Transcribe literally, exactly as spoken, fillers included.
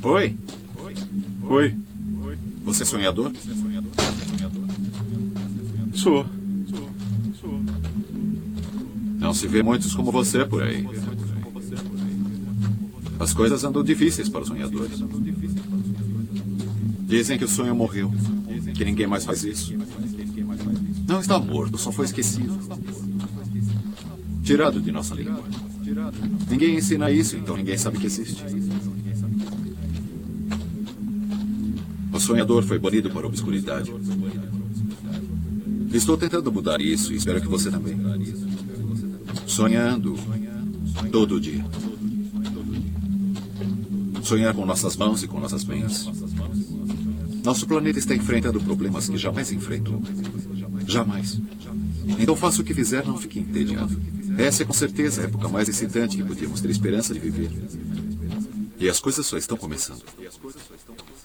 Oi? Oi. Você é sonhador? Sou. Não se vê muitos como você por aí. As coisas andam difíceis para os sonhadores. Dizem que o sonho morreu, que ninguém mais faz isso. Não está morto, só foi esquecido. Tirado de nossa língua. Ninguém ensina isso, então ninguém sabe que existe. O sonhador foi banido para a obscuridade. Estou tentando mudar isso e espero que você também. Sonhando todo dia. Sonhar com nossas mãos e com nossas mentes. Nosso planeta está enfrentando problemas que jamais enfrentou. Jamais. Então faça o que fizer, não fique entediado. Essa é com certeza a época mais excitante que podíamos ter esperança de viver. E as coisas só estão começando.